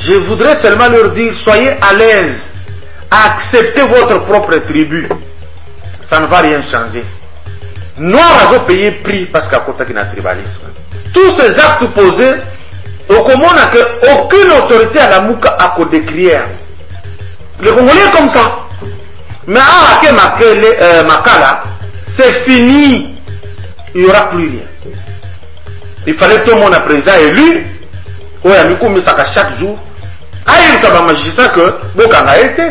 Je voudrais seulement leur dire, soyez à l'aise, acceptez votre propre tribu. Ça ne va rien changer. Noir a payé prix parce qu'à côté d'un tribalisme. Tous ces actes posés, au commun n'a qu'aucune autorité à la Mouka à côté décrire. Les Congolais comme ça. Mais à Makala, c'est fini. Il n'y aura plus rien. Il fallait tout le monde à président élu. Oui, à Mikou Misaka chaque jour. Il y a un magistrat que Bokanga a été.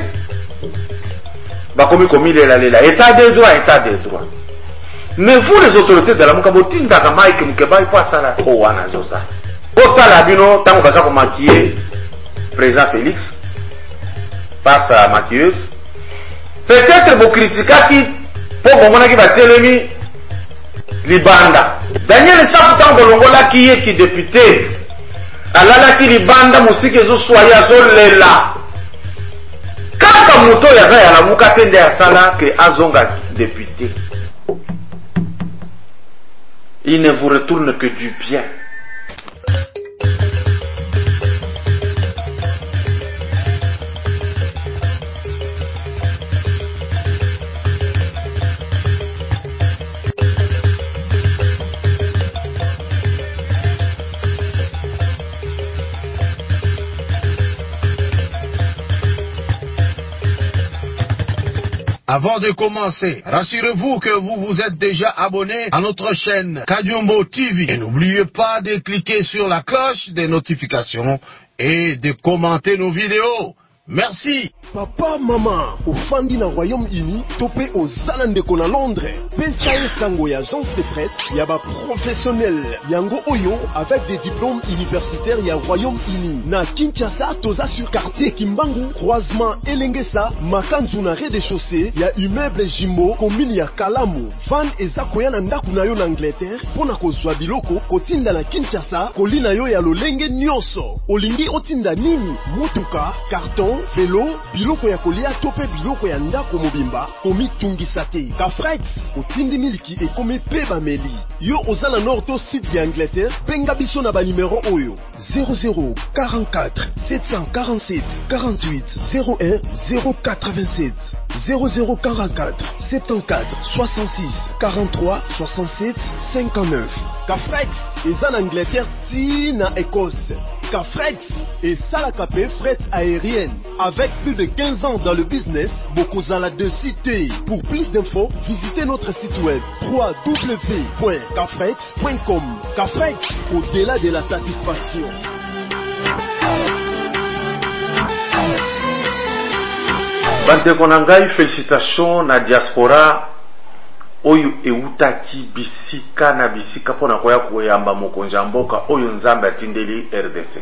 Comme il est là, état des droits, état des droits. Mais vous, les autorités de la Moukabotine, Dakamai, Kemukeba, il faut ça là. Oh, Anazosa. Autant la bino, tant que ça pour maquiller, président Félix, par sa maquilleuse. Peut-être vous critiquez qui, pour que vous qui va télémi, Libanda. Daniel Saputan Bolongola qui est député. Alala ki Libanda, Moussiki, Zoussoya, Zolela. Quand Kamuto Yaza ya la Moukatende ya Sala, que Azonga député. Il ne vous retourne que du bien. Avant de commencer, rassurez-vous que vous vous êtes déjà abonné à notre chaîne Kadiombo TV. Et n'oubliez pas de cliquer sur la cloche des notifications et de commenter nos vidéos. Merci. Papa, maman, au Fandi na Royaume-Uni, topé aux Zalandeko na Londres. PSAE Sango y agence de prêt, yaba professionnel. Yango Oyo, avec des diplômes universitaires y a Royaume-Uni. Na Kinshasa, toza sur quartier Kimbangu, croisement Elengesa, Makanzu na rez-de-chaussée, y a immeuble Jimbo, commune ya Kalamu. Van eza koya na ndaku na yo na Angleterre, pona kozwa biloko, kotinda na Kinshasa, kolina yo ya lolenge nyonso. Olingi otinda nini? Mutuka, carton, vélo, biloko ya kolia tope biloko ya ndako mobimba komi tungisa te. Kafrex otindi miliki ekome pe bameli. Yo ozala nord to sud ya Angleterre, benga biso na ba numéro oyo 00 44 747 48 01 087 00 44 74 66 43 67 59. Kafrex eza na Angleterre ti na Écosse. Kafrex et Salakapé fret aérienne. Avec plus de 15 ans dans le business, Bokozala de cité. Pour plus d'infos, visitez notre site web www.kafrex.com. Kafrex, au-delà de la satisfaction. Bande konangai, félicitations na diaspora. Oyo eutaki bisika na bisika pona koya koyamba mokonzi mboka oyo nzambe atindeli RDC.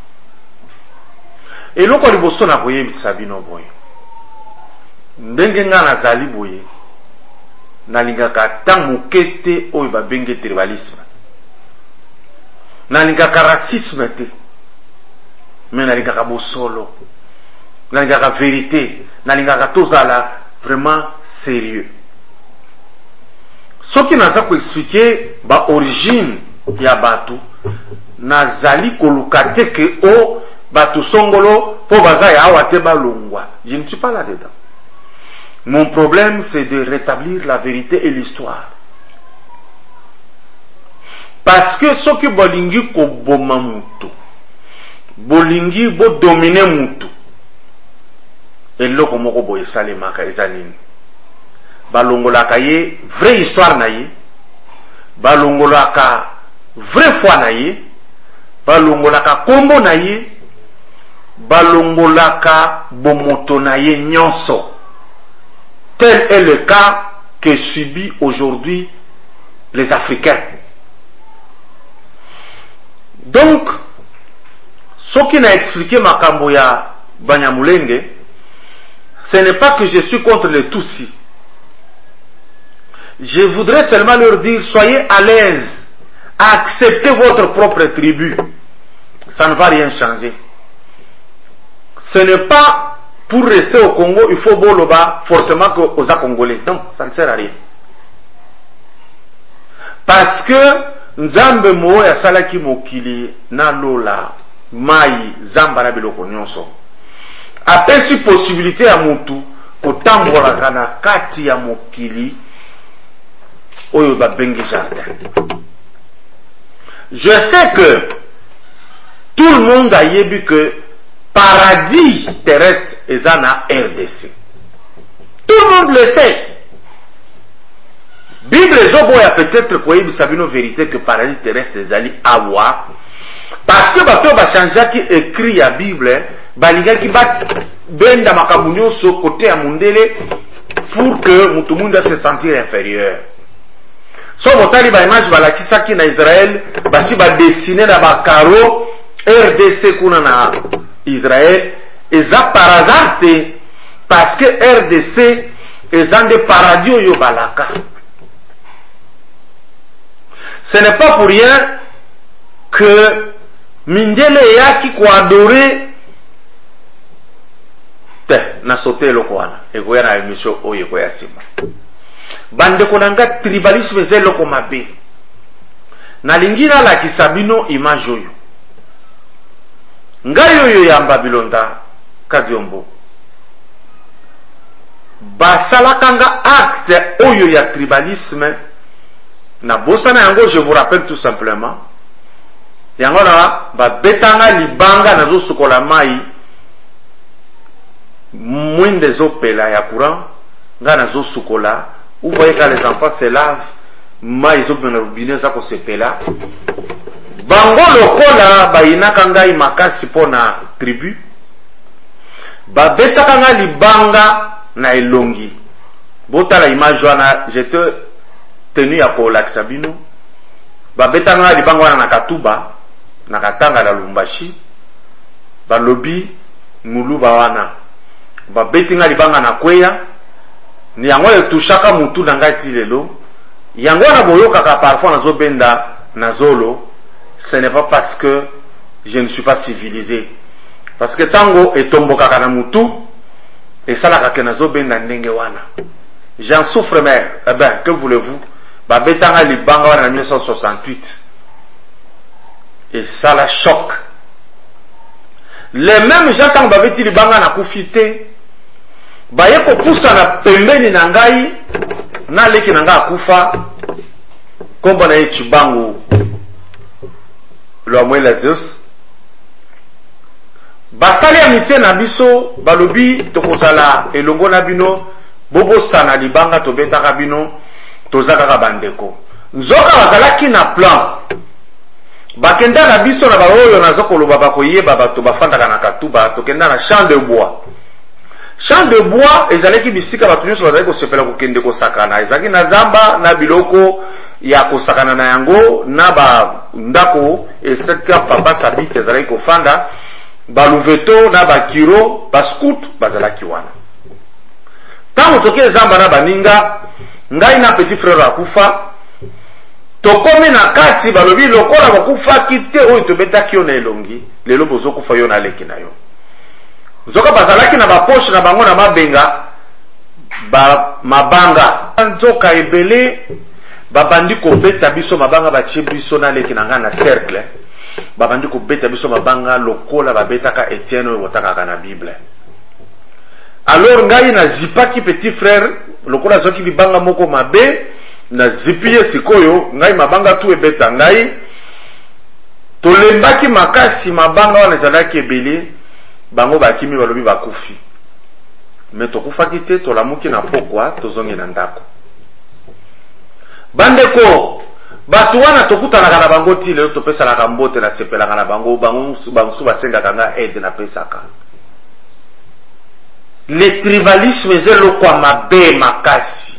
Eloko liboso na koyebisa bino boye. Ndenge nga nazali boye. Nalingaka tant mokete oyo babenge tribalisme. Nalingaka racisme te. Mais nalingaka bosolo. Nalingaka vérité. Nalingaka tozala vraiment sérieux. Ce qui n'a pas expliqué ba origine ya batu nazali kolukate ke o batu songolo po baza ya awate balongwa. Je ne suis pas là-dedans. Mon problème c'est de rétablir la vérité et l'histoire. Parce que ce qui bolingi ko boma mutu, bolingi bo dominer mutu. Eloko moko boye salemaka ezanini. Balongolaka ye vraie histoire na ye, balongolaka vraie foi na ye, balongolaka kombo na ye, balongolaka bomoto na ye nyonso. Tel est le cas que subit aujourd'hui les Africains. Donc, ce qui n'a expliqué makambo ya Banyamulenge, ce n'est pas que je suis contre les Tutsis. Je voudrais seulement leur dire, soyez à l'aise, acceptez votre propre tribu. Ça ne va rien changer. Ce n'est pas pour rester au Congo, il faut boloba forcément aux Congolais. Non, ça ne sert à rien. Parce que Nzambe mo ya salaki mokili na lola mai zamba na biloko nyonso apesi possibilité ya mutu kotambolaka na kati ya mokili oyo babengi jardin. Je sais que tout le monde a yebi que paradis terrestre est na RDC. Tout le monde le sait. Bible ezoboya peut-être koyebisa bino vérité que paradis terrestre ezali awa parce que bato bachangeaki écrit ya Bible balingaki benda makambo nyonso côté ya mundele pour que mutu mundu se sentir inférieur. So botali ba image balakisaki na Israël basi ba dessiner na ba karo RDC kuna na Israël eza par hasard parce que RDC eza de paradis oyo balaka. Ce n'est pas pour rien que mindele yaki ko adorer te na sote loko wana ekoya na émission oyo ekoya sima bande konanga tribalisme ze loko mabe na lingina la kisabino image oyo ngai oyo ya Babilonda Kadiombo basalakanga acte oyo ya tribalisme na bosana yango. Je vous rappelle tout simplement yango na babetanga libanga nazo sukola mai mwinde zopela ya courant nga nazo sukola. Vous voyez quand les enfants se lavent mai zopela robinet za ko sepela bango lokola bayinaka ngai makasi pona tribu babetaka nga libanga na elongi. Botala image wana j'étais tenu ya kolakisa bino babetaka nga libanga wana na Katuba na Katanga na Lumbashi balobi muluba wana babeti nga libanga na Kweya ni yango etushaka mutu na ngai ti lelo yango na boyokaka parfois nazobenda na zolo. Ce n'est pas parce que je ne suis pas civilisé, parce que tango etombokaka na mutu esalaka ke nazobenda ndenge wana. J'en souffre mais eh ben que voulez-vous, babetanga libanga wana na 1968 et ça la choc. Les mêmes gens tango babeti libanga na kufite baye ko poussa na pembeni na ngai na leki na ngai akufa kombo na Chibangu lo mwela Zeus basali amitié na biso balobi tokozala elongo na bino bobosa na libanga tobetaka bino tozaka bandeko nzoka bazalaki na plan bakenda na biso na baoyo nazokoloba bakoyeba bato bafandaka na Katuba tokenda na champ de bois. Champ de bois ezalaki bisika bato nyonso bazali kosepela kokende kosakana ezalaki na zamba na biloko ya kosakana na yango na ba ndako esika papa sabite ezalaki kofanda baluveto na bakiro bascout bazalaki wana. Tango toke zamba na baninga ngai na petit frère akufa tokomi na kati balobi lokola bakufa kite oyo tobetaki yo na elongi lelo bozokufa yo na leki na yo. Zoka bazalaki na bapoche na bango na mabenga ba mabanga nzoka ebele babandi kobeta biso mabanga batie biso na leki na nga na cercle babandi kobeta biso mabanga lokola babetaka Etienne oyo botakaka na Bible. Alors ngai na zipaki petit frère lokola zoki libanga moko mabe na zipiye sikoyo ngai mabanga tu ebeta ngai tolembaki makasi mabanga wana ezalaki ebele bango bakimi balobi bakufi me tokufaki te tolamuki na pokwa tozongi na ndako. Bandeko bato wana tokutanaka na bango ti lelo topesalaka mbote na sepelaka na bango bango basengaka nga aide na pesaka. Le tribalisme ezelokwa mabe makasi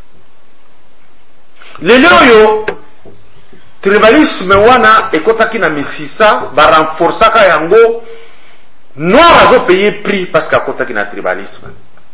lelo oyo tribalisme wana ekotaki na misisa barenforçaka yango noir azo payer prix parce qu'akotaki na tribalisme.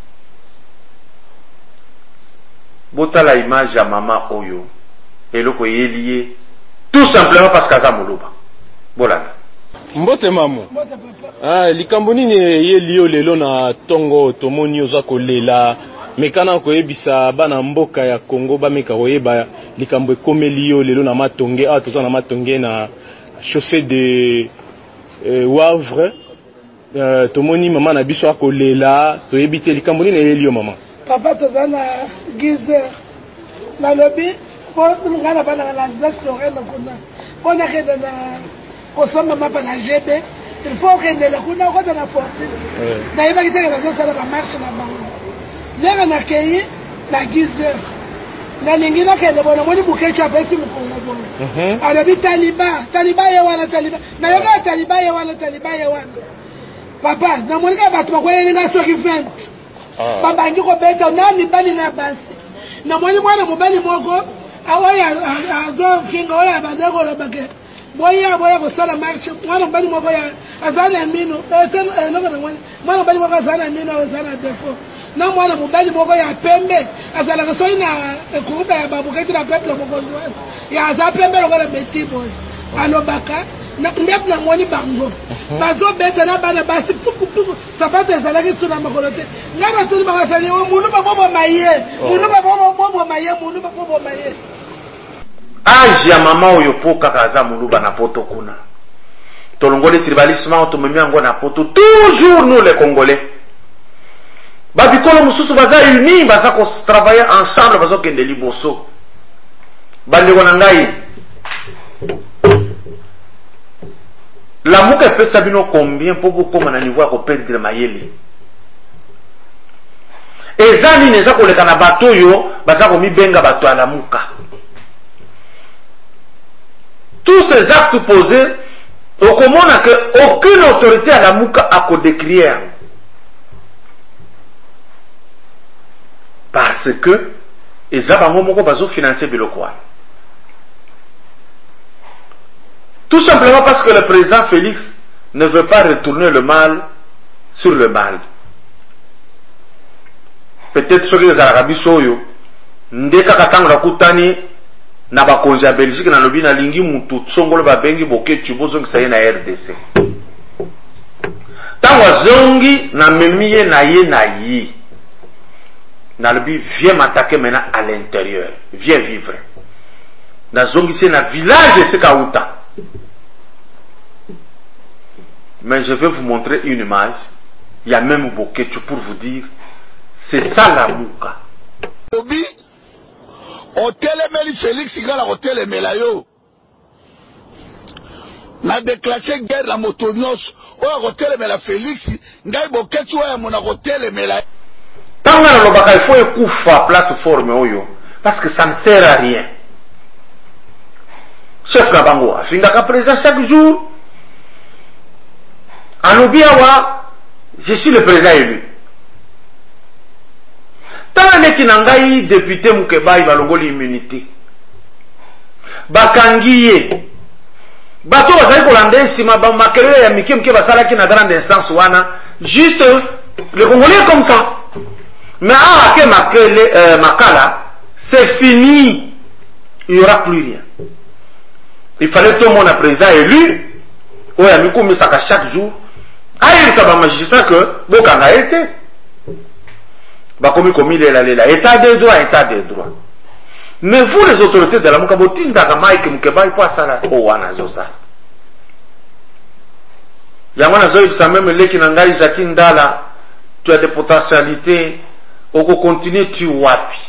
Botala image ya mama oyo eloko yeliye tout simplement parce qu'aza moloba bolanda mbote mamo likambo nini yeliyo lelo na tongo tomoni oza kolela mekana koyebisa bana mboka ya Congo bameka koyeba likambo ekomeli yo lelo na matonge toza na matonge na chaussée de Wavre tomoni maman na biso akolela toyebite likambo nini elio maman papa tozana gizer na lobi po ngana bana na place Lorena kuna ona kenda na kosoma mapa na GB il faut kenda na kuna kwa na fortune na iba kitaka na sala ba marche na bango nega na kei na gizer na ningina kenda bona moni bukecho apesi mkongo bona alobi taliba ye wana taliba na yoga taliba ye wana papa na monika batu bakwele nga soki 20 babangi ko beta na mibali na basi na moni mwana mobali moko awaya azo finga oya bandeko lobake boya ko sala marche mwana mobali moko ya azana mino mwana mobali moko azana mino azana defo na mwana mobali moko ya pembe azala ko soina kuba ya babuketi na peuple moko ya za pembe lokola metibo alobaka na ndep na moni bango bazo beta na bana basi puku sabato ezalaki suna makolote ngana tuli bakasali munu babobo maye age ya mama oyo po kaka aza muluba na poto kuna tolongoli tribalisme otomemi yango na poto toujours nous les Congolais babikolo mususu baza uni baza ko travailler ensemble bazo kende liboso bandeko na ngai la muka epesa bino combien po bokoma na niveau ya koperdre mayele eza nini eza koleka na bato oyo baza komibenga bato ya lamuka. Tous ces actes posés au commun que aucune autorité à lamuka a kodécrié parce que eza bango moko bazo financer biloko wana. Tout simplement parce que le président Félix ne veut pas retourner le mal sur le mal. Peut-être ceux qui les Arabes soyo ndeka katanga kutani na bakonzi ya Belgique na lobi na lingi mutu tsongolo babengi boketu bozongi saye na RDC. Tango zongi na memiye na ye na lobi viens m'attaquer maintenant à l'intérieur, viens vivre. Na zongi c'est na village c'est kauta. Mais je vais vous montrer une image. Il y a même Boketu pour vous dire c'est ça la mouka. Obi, hôtel Emeli Félix, il y a l'hôtel Emelayo. Na déclenché guerre la motonos. Au hôtel Emela Félix, il y a Boketu à mon hôtel Emelayo. Tant que il faut écouter la plateforme oyo parce que ça ne sert à rien. Chef Kabango, Fingaka présent chaque jour. Anobiawa, je suis le président élu. Tant que Nangai député Mukeba, il va l'ongoli immunité. Bakangiye. Bato bazali kolanda sima ba makelele ya mike mke basala ki na grande instance wana. Juste le Congolais comme ça. Mais à que makala, c'est fini. Il n'y aura plus rien. Il fallait tout le monde un président élu. Oui, à Mikou Misaka chaque jour. Ah, il y a un magistrat que Bokanga était. Bakomi komi lela. État des droits. Mais vous, les autorités de la Moukabotin, Dagamai, Mukeba, il faut à ça. Oh, wana zosa. Yamana Zoïb, ça même l'équipe Nangai, Jacqueline Dala. Tu as des potentialités. Oko continue, tu wapi.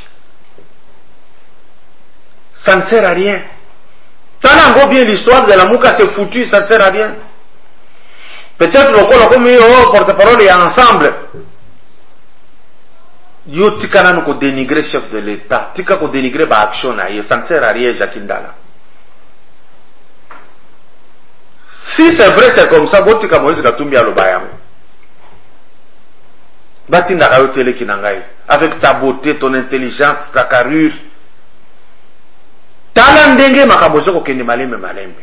Ça ne sert à rien. Ça n'a bien l'histoire de la Mouka, c'est foutu, ça ne sert à rien. Peut-être le porte-parole est ensemble. Yo tika nous ko dénigrer chef de l'État, tika ko dénigrer ba action na ye, ça ne sert à rien Jacques Ndala. Si c'est vrai c'est comme ça, botika Moïse Katumbi alobayam. Batinda ka yo télé kinangai avec ta beauté, ton intelligence, ta carrure. Tala ndenge makabozo ko kende malembe.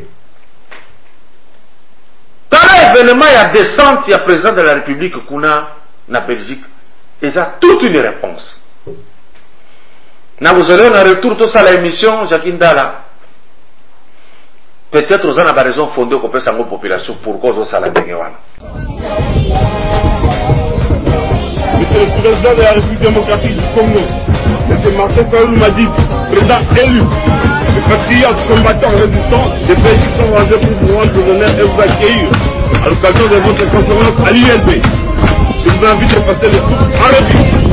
Tala événement ya descente ya président de la République kuna na Belgique. Et ça toute une réponse. Na vous allez on a retour tout ça la émission Jacques Ndala. Peut-être aux a raison fondée qu'on peut s'en population pour cause ça la dengewana. Monsieur le président de la République démocratique du Congo, M. Martin Fayulu m'a dit, président élu, les patriotes combattants résistants, les pays qui sont rasés pour vous rendre l'honneur et vous accueillir. à l'occasion de votre conférence à l'INP. Je vous invite à passer le tour en revue.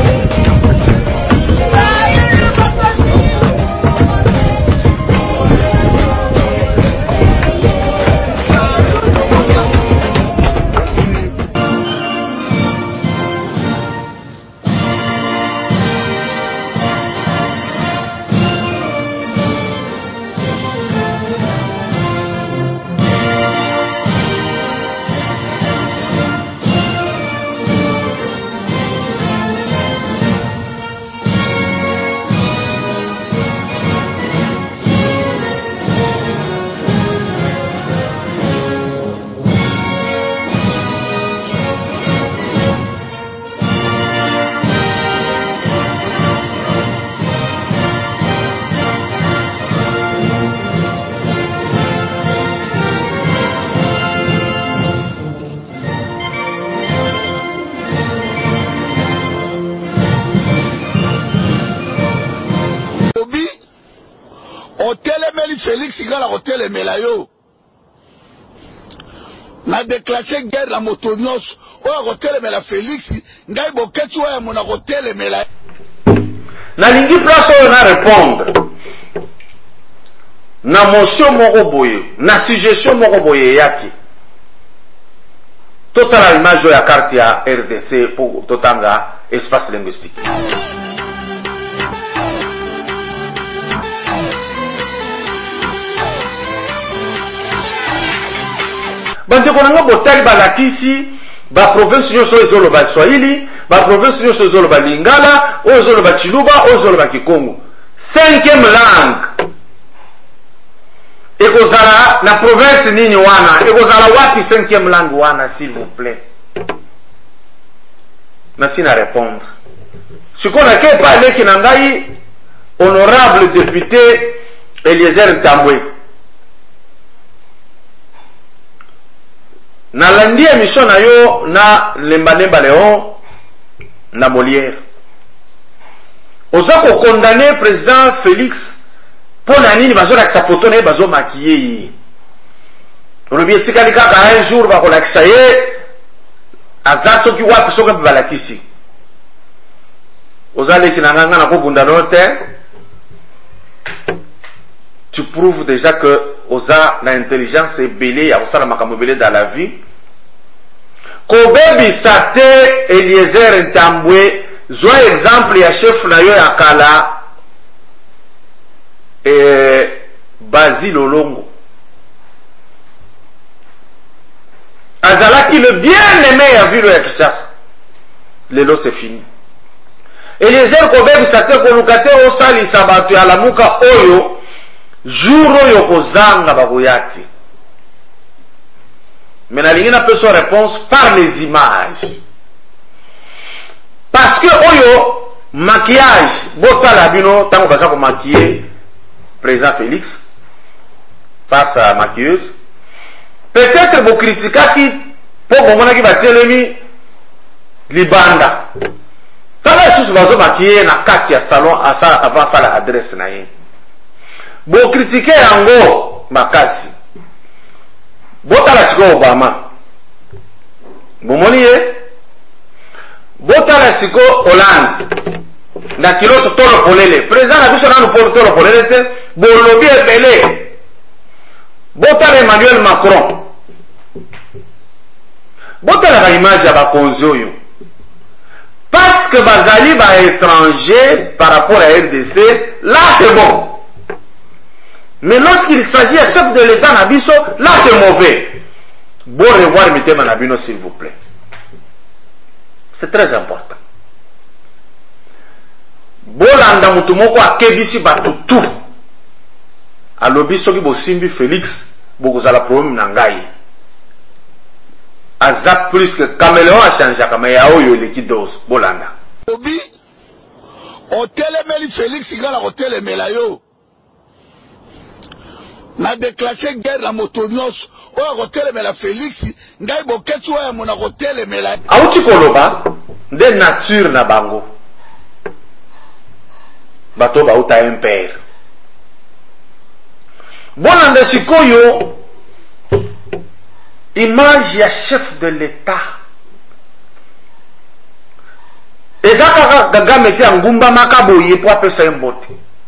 Félix Igala Hotel et Melayo. Na déclenché guerre la motonios. Au Hotel et Mela Félix. Ngai Boketu à mon Hotel et Melayo. Na lingi place on a répondre. Na motion moko boye, na suggestion moko boye yaki. Total image ya carte ya RDC pour totanga espace linguistique. Bande konanga botali balakisi ba province nyonso ezoloba Swahili, ba province nyonso ezoloba Lingala, o ezoloba Chiluba, o ezoloba Kikongo. 5e langue. Ekozala na province nini wana? Ekozala wapi 5e langue wana, s'il vous plaît? Merci na répondre. Sikona ke parler ki nangai honorable député Eliezer Ntambwe. Na landi émission na yo na Lemba Léon na Molière. Oza ko condamner président Félix pour na nini bazo la sa photo na bazo maquiller. Olobi etikali kaka un jour ba ko la kisaye azaso ki wapi soka balakisi. Oza le kinanga na ko bunda note. Tu prouves déjà que oza na intelligence ebele ya osala makambo ebele dans la vie. Kobebisa te Eliezer Ntambwe zwa exemple ya chef na yo ya kala Basil Olongo. Azalaki le bien-aimé ya ville ya Kinshasa. Lelo c'est fini. Eliezer kobebisa te koluka te osalisa bato ya lamuka oyo jour oyo kozanga bakoyate. Mais na lingi na peut son réponse par les images. Parce que oyo maquillage botala bino tango baza ko maquiller président Félix par sa maquilleuse. Peut-être bo critikaki po bomona ki batelemi libanda. Tala susu bazo maquiller na kati ya salon asa avant ça la adresse na ye. Bo critiquer yango makasi. Botala siko Obama. Bomoni ye. Botala siko Hollande. Na kiloto tolo polele. Président na biso na no tolo polele te. Bolobi ebele. Botala Emmanuel Macron. Botala ba image ya bakonzi oyo. Parce que bazali ba étranger par rapport à RDC, là c'est bon. Mais lorsqu'il s'agit à chef de l'État Nabiso, là c'est mauvais. Bon revoir Mitema Nabino s'il vous plaît. C'est très important. Bolanda mutumoko akebisi batutu. Alobi soki bosimbi Félix, bokozala problème na ngai. Aza plus que caméléon a changé kama ya oyo leki dose Bolanda. Obi Hotel Emeli Félix igala Hotel Emelayo. Na déclenché guerre la motonios au Hotel Emela Félix ngai boketu ya mona Hotel Emela. Auti koloba de nature na bango. Bato ba uta impère. Bolanda sikoyo image ya chef de l'État. Ezaka Kagame te ngumba makaboye po apesa mbote.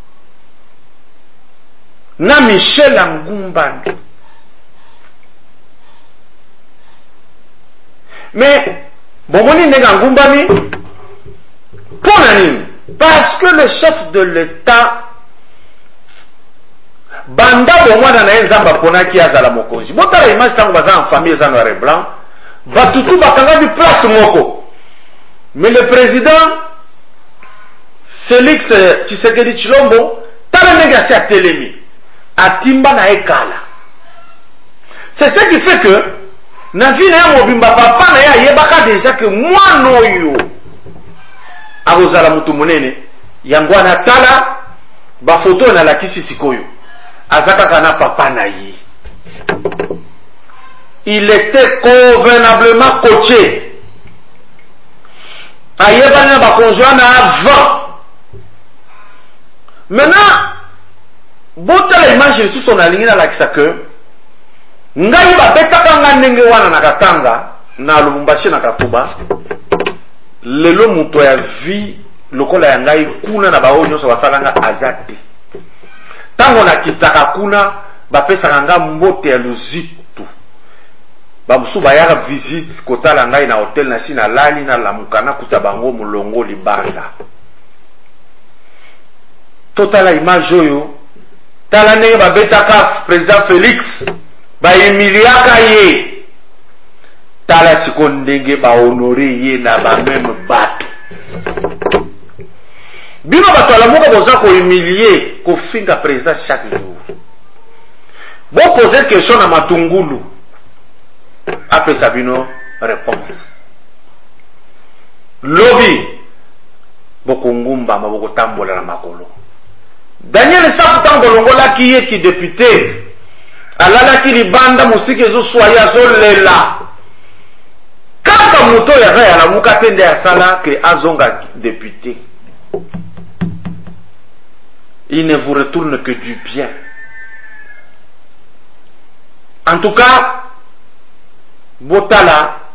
Na Michel Ngumba. Mais bomoni nega ngumba ni pona nini? Parce que le chef de l'État banda bomwana na nzamba pona ki azala mokonzi. Botala image tango baza en famille za noir et blanc, batutu bakanga di place moko. Mais le président Félix Tshisekedi Tshilombo tala nega si atelemi atimba na ekala. C'est ce qui fait que na vie na mobimba papa na ya yebaka déjà que moi noyo abozala mutu munene yango na tala ba photo na la kisi sikoyo azaka kana papa na ye. Il était convenablement coaché. Ayeba na ba konjoana avant. Maintenant botala image sur son aligné na la kisaka ngai ba betaka nga ndenge wana na Katanga na Lubumbashi na Katuba lelo muto ya vie lokola ya ngai kuna na baoyo nyonso basalanga azate tango na kitaka kuna bapesaka nga mbote ya luzitu bamusu bayaka visite kotala ngai na hotel na sina lali na lamukana kuta bango mulongo libanda totala image oyo tala ndenge babetaka président Félix ba emiliaka ye tala siko ndenge ba honore ye na ba même bato bino bato ala moko boza ko humilier ko finga président chaque jour bon poser question na Matungulu après Sabino réponse lobby boko ngumba maboko tambola na makolo Daniel Safu tango longola ki ye ki député alala ki libanda musiki ezo soya zo lela kaka muto ya raya la muka tende ya sala que azonga député. Il ne vous retourne que du bien. En tout cas, Botala,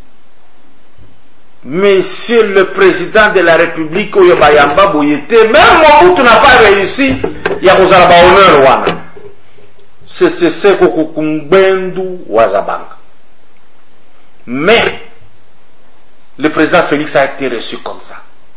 Monsieur le Président de la République, Oyobayamba Boyete, même Mobutu n'a pas réussi, il y a Kozalaba honneur wana. C'est ce Kokumbendu Wazabanga. Mais, le président Félix a été reçu comme ça.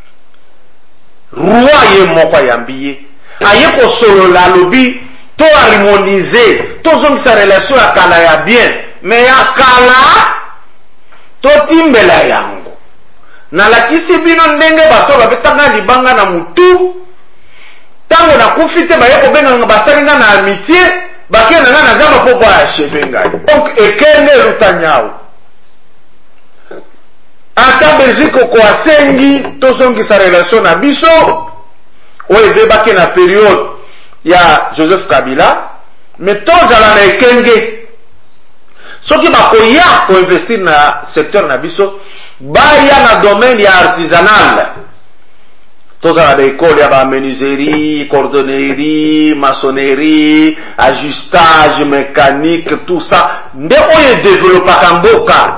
Roi ye moko yambiye, aye ko solo la lobby, to harmoniser, to zong sa relation à kala ya bien, mais ya kala, to timbela yango. Na lakisi bino ndenge bato babetanga libanga na mutu, tango na kufite baye ko benga basalinga na amitié, bakena na zama popo ya shebenga. Donc ekende lutanyao. Ata Belgique ko asengi to zongi sa relation na biso, oye debake na période ya Joseph Kabila, mais tozala na ekenge. Soki bakoya ko investir na secteur na biso, baya na domaine ya artisanal. Tozala na école ya ba menuiserie, cordonnerie, maçonnerie, ajustage mécanique, tout ça. Nde oye développer kamboka.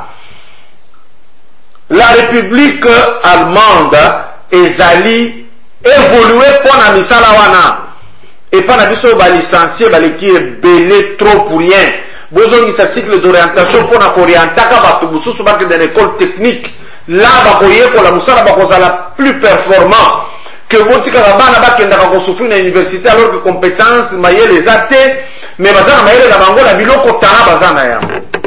La République allemande ezali évolué pour na misala wana. Et pas na biso ba licencié ba leki belé trop pour rien. Bozongi sa cycle d'orientation pour na orientaka ba tubususu ba dans l'école technique. Là ba koye pour la musala ba kozala plus performant que botika bana ba kenda ko souffrir na université alors que compétences maye les athées mais bazana maye na bango la biloko tana bazana ya.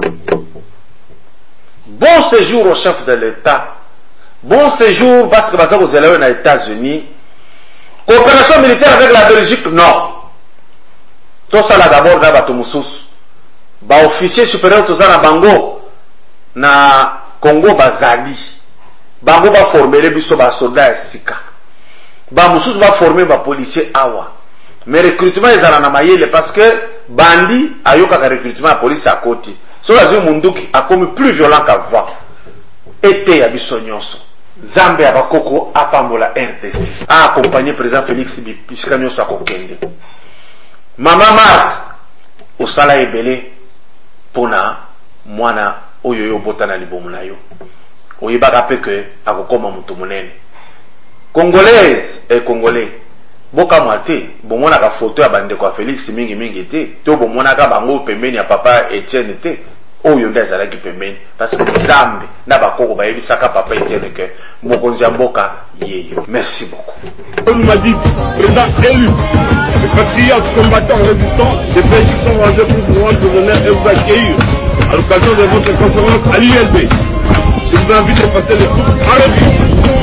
Bon séjour au chef de l'État. Bon séjour parce que baza ko zelawe na États-Unis. Coopération militaire avec la Belgique, non. Tout ça là d'abord na bato mususu. Ba officier supérieur tout ça na bango na Congo bazali. Bango ba former les biso ba soldats sika. Ba mususu ba former ba policier awa. Mais recrutement ezala na mayele parce que bandi ayoka ka recrutement à police à côté. So la zone munduki a commis plus violent qu'avant. Été ya biso nyonso. Zambe ya bakoko apambola RDC. A accompagné président Félix bisika nyonso akokende. Mama Marthe osala ebele pona mwana oyo yo botana libomu na yo oyebaka pe ke akokoma mutu munene. Congolaise et congolais boka mwate bomonaka photo ya bandeko ya Félix mingi te to bomonaka bango pembeni ya papa Etienne te oyo nde azalaki pembeni parce que Nzambe na bakoko bayebisaka papa Etienne ke mokonzi ya mboka yeyo. Merci beaucoup. On m'a dit, président élu, les patriotes combattants résistants, des pays qui sont rendus pour vous rendre l'honneur et vous accueillir à l'occasion de votre conférence à l'ULB. Je vous invite à passer le tour en revue.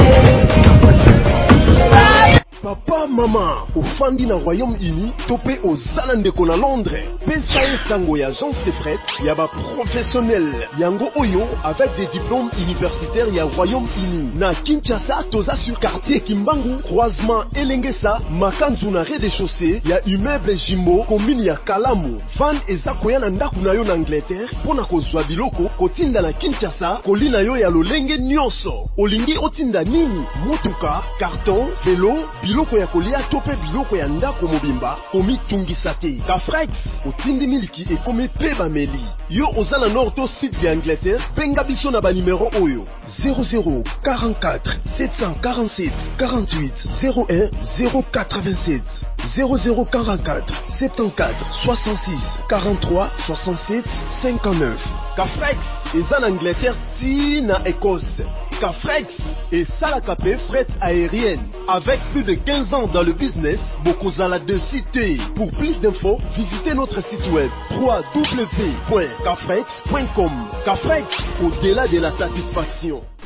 Papa, maman, au Fandi na Royaume-Uni, topé aux Zalandeko na Londres. PSAE Sango ya agence de prêt, yaba professionnel. Yango Oyo, avec des diplômes universitaires ya Royaume-Uni. Na Kinshasa, toza sur quartier Kimbangu, croisement Elengesa, Makanzu na rez-de-chaussée, ya immeuble Jimbo, commune ya Kalamu. Van eza koya na ndaku na yo na Angleterre, pona kozwa biloko, kotinda na Kinshasa, kolina yo ya lolenge nyonso. Olingi otinda nini? Mutuka, carton, vélo, biloko ya kolia tope biloko ya ndako mobimba komi tungisa te. Kafrex otindi miliki ekomi pe bameli. Yo ozala nord to sud ya Angleterre, benga biso na ba numéro oyo 0044 747 48 01 087 0044 74 66 43 67 59. Kafrex eza na Angleterre ti na Écosse. Kafrex et Salakapé fret aérienne. Avec plus de 15 ans dans le business, Bokozala de cité. Pour plus d'infos, visitez notre site web www.kafrex.com. Kafrex, au-delà de la satisfaction.